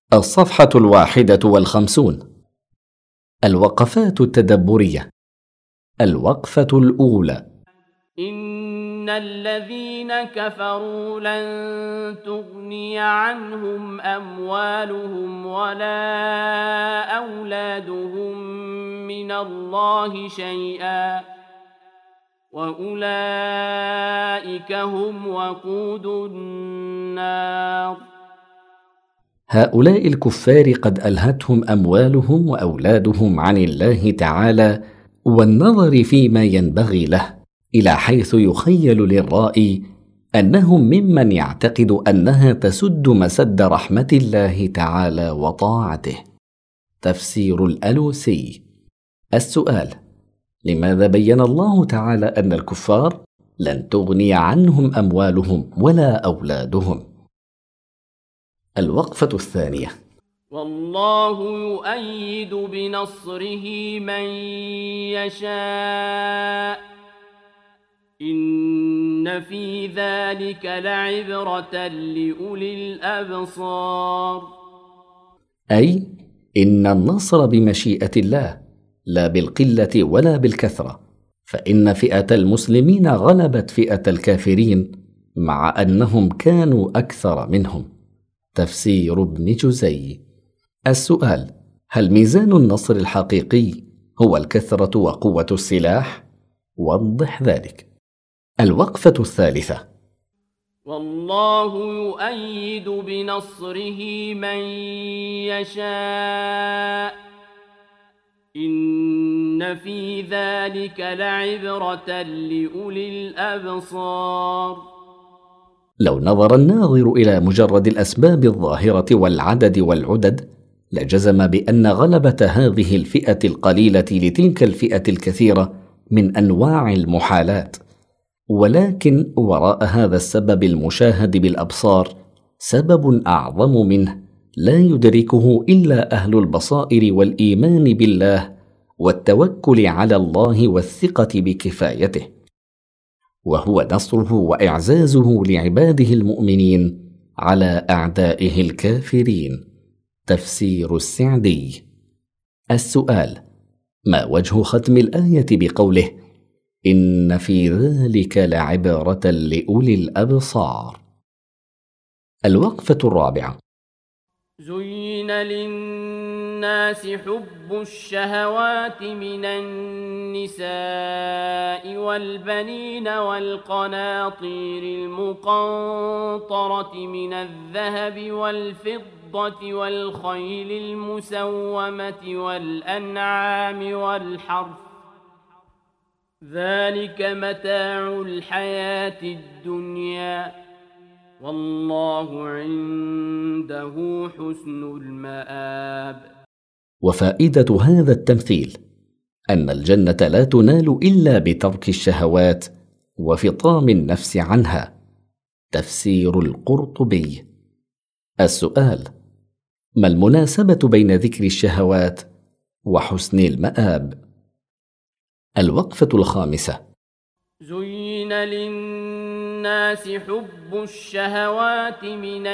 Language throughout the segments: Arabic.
الصفحة 51. الوقفات التدبرية. الوقفة الأولى: إن الذين كفروا لن تغني عنهم أموالهم ولا أولادهم من الله شيئا وأولئك هم وقود النار. هؤلاء الكفار قد ألهتهم أموالهم وأولادهم عن الله تعالى والنظر فيما ينبغي له، إلى حيث يخيل للرائي أنهم ممن يعتقد أنها تسد مسد رحمة الله تعالى وطاعته. تفسير الألوسي. السؤال: لماذا بين الله تعالى أن الكفار لن تغني عنهم أموالهم ولا أولادهم؟ الوقفة الثانية: والله يؤيد بنصره من يشاء إن في ذلك لعبرة لأولي الأبصار. أي إن النصر بمشيئة الله لا بالقلة ولا بالكثرة، فإن فئة المسلمين غلبت فئة الكافرين مع أنهم كانوا أكثر منهم. تفسير ابن جزي. السؤال: هل ميزان النصر الحقيقي هو الكثرة وقوة السلاح؟ وضح ذلك. الوقفة الثالثة: والله يؤيد بنصره من يشاء إن في ذلك لعبرة لأولي الأبصار. لو نظر الناظر إلى مجرد الأسباب الظاهرة والعدد والعدد لجزم بأن غلبة هذه الفئة القليلة لتلك الفئة الكثيرة من أنواع المحالات، ولكن وراء هذا السبب المشاهد بالأبصار سبب أعظم منه لا يدركه إلا أهل البصائر والإيمان بالله والتوكل على الله والثقة بكفايته، وهو نصره وإعزازه لعباده المؤمنين على أعدائه الكافرين. تفسير السعدي. السؤال: ما وجه ختم الآية بقوله إن في ذلك لعبرة لأولي الأبصار؟ الوقفة الرابعة: زين للناس حب الشهوات من النساء والبنين والقناطير المقنطرة من الذهب والفضة والخيل المسومة والأنعام والحرث، ذلك متاع الحياة الدنيا والله عنده حسن المآب. وفائدة هذا التمثيل أن الجنة لا تنال إلا بترك الشهوات وفطام النفس عنها. تفسير القرطبي. السؤال: ما المناسبة بين ذكر الشهوات وحسن المآب؟ الوقفة الخامسة: زين للناس حب الشهوات من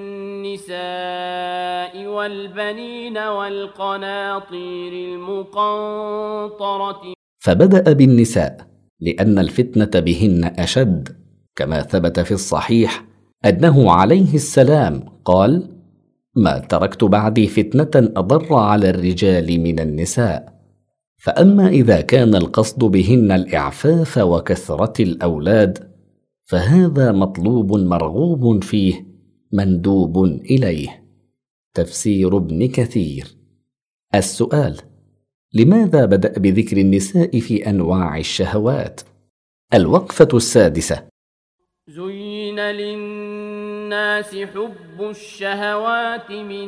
النساء والبنين والقناطير المقنطرة. فبدأ بالنساء لأن الفتنة بهن أشد، كما ثبت في الصحيح أنه عليه السلام قال: ما تركت بعدي فتنة أضر على الرجال من النساء. فأما إذا كان القصد بهن الإعفاف وكثرة الأولاد فهذا مطلوب مرغوب فيه مندوب إليه. تفسير ابن كثير. السؤال: لماذا بدأ بذكر النساء في أنواع الشهوات؟ الوقفة السادسة: زين للناس حب الشهوات من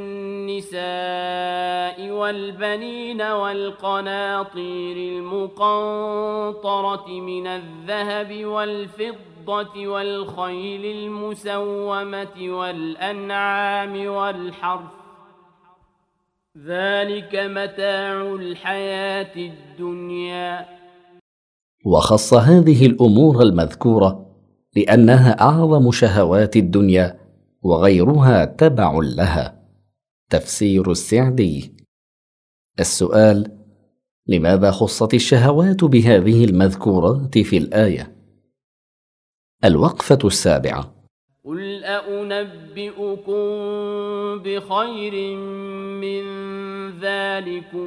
النساء والبنين والقناطير المقنطرة من الذهب والفضة والخيل المسومة والأنعام والحرث، ذلك متاع الحياة الدنيا. وخص هذه الأمور المذكورة لأنها أعظم شهوات الدنيا وغيرها تبع لها. تفسير السعدي. السؤال: لماذا خصت الشهوات بهذه المذكورات في الآية؟ الوقفة السابعة. قل أنبئكم بخير من ذلكم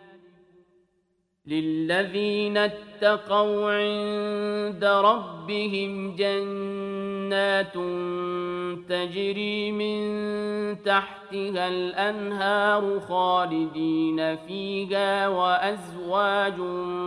للذين اتقوا عند ربهم جنات تجري من تحتها الأنهار خالدين فيها وأزواج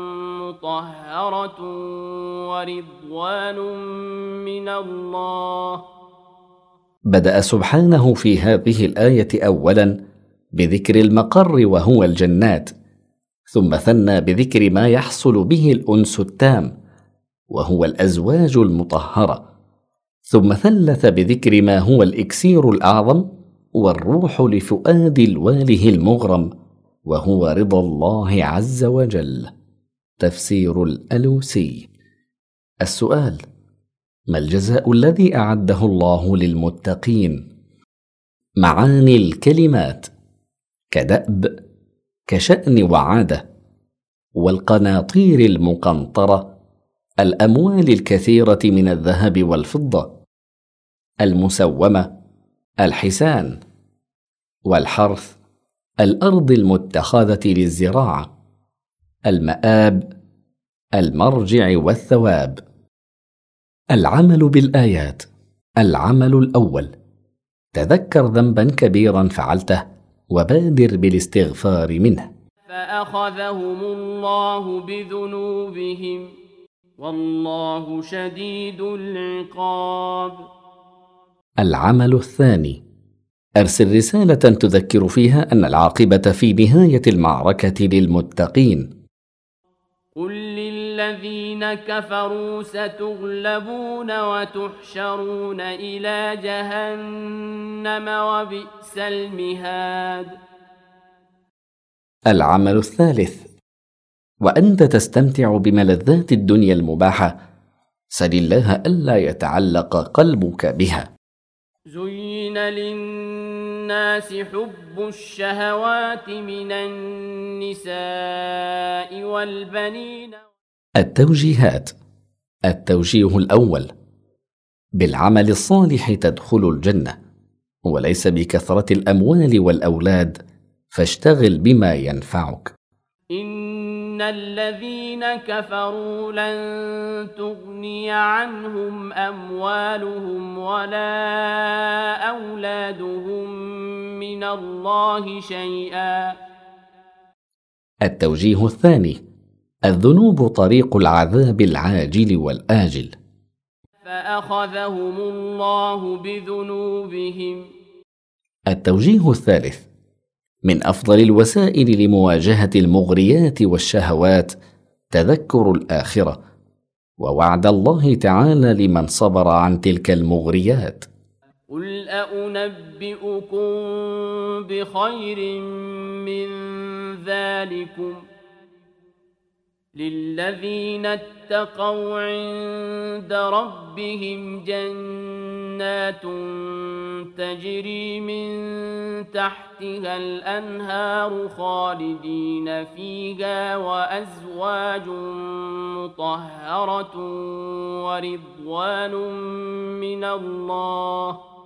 مطهرة ورضوان من الله. بدأ سبحانه في هذه الآية أولا بذكر المقر وهو الجنات، ثم ثنى بذكر ما يحصل به الأنس التام وهو الأزواج المطهرة، ثم ثلث بذكر ما هو الإكسير الأعظم والروح لفؤاد الواله المغرم وهو رضا الله عز وجل. تفسير الألوسي. السؤال: ما الجزاء الذي أعده الله للمتقين؟ معاني الكلمات: كدأب، كشأن وعادة، والقناطير المقنطرة، الأموال الكثيرة من الذهب والفضة، المسومة، الحسان، والحرث، الأرض المتخذة للزراعة، المآب، المرجع والثواب. العمل بالآيات. العمل الأول: تذكر ذنبا كبيرا فعلته وبادر بالاستغفار منه. فأخذهم الله بذنوبهم والله شديد العقاب. العمل الثاني: أرسل رسالة تذكر فيها أن العاقبة في نهاية المعركة للمتقين. قل للذين كفروا ستغلبون وتحشرون إلى جهنم وبئس المهاد. العمل الثالث: وأنت تستمتع بملذات الدنيا المباحة سل الله ألا يتعلق قلبك بها. زين للناس حب الشهوات من النساء والبنين. التوجيهات. التوجيه الأول: بالعمل الصالح تدخل الجنة، وليس بكثرة الأموال والأولاد، فاشتغل بما ينفعك. إن الذين كفروا لن تغني عنهم أموالهم ولا أولادهم من الله شيئا. التوجيه الثاني: الذنوب طريق العذاب العاجل والآجل، فأخذهم الله بذنوبهم. التوجيه الثالث: من أفضل الوسائل لمواجهة المغريات والشهوات تذكر الآخرة ووعد الله تعالى لمن صبر عن تلك المغريات. قل أنبئكم بخير من ذلكم للذين اتقوا عند ربهم جنات تجري من تحتها الأنهار خالدين فيها وأزواج مطهرة ورضوان من الله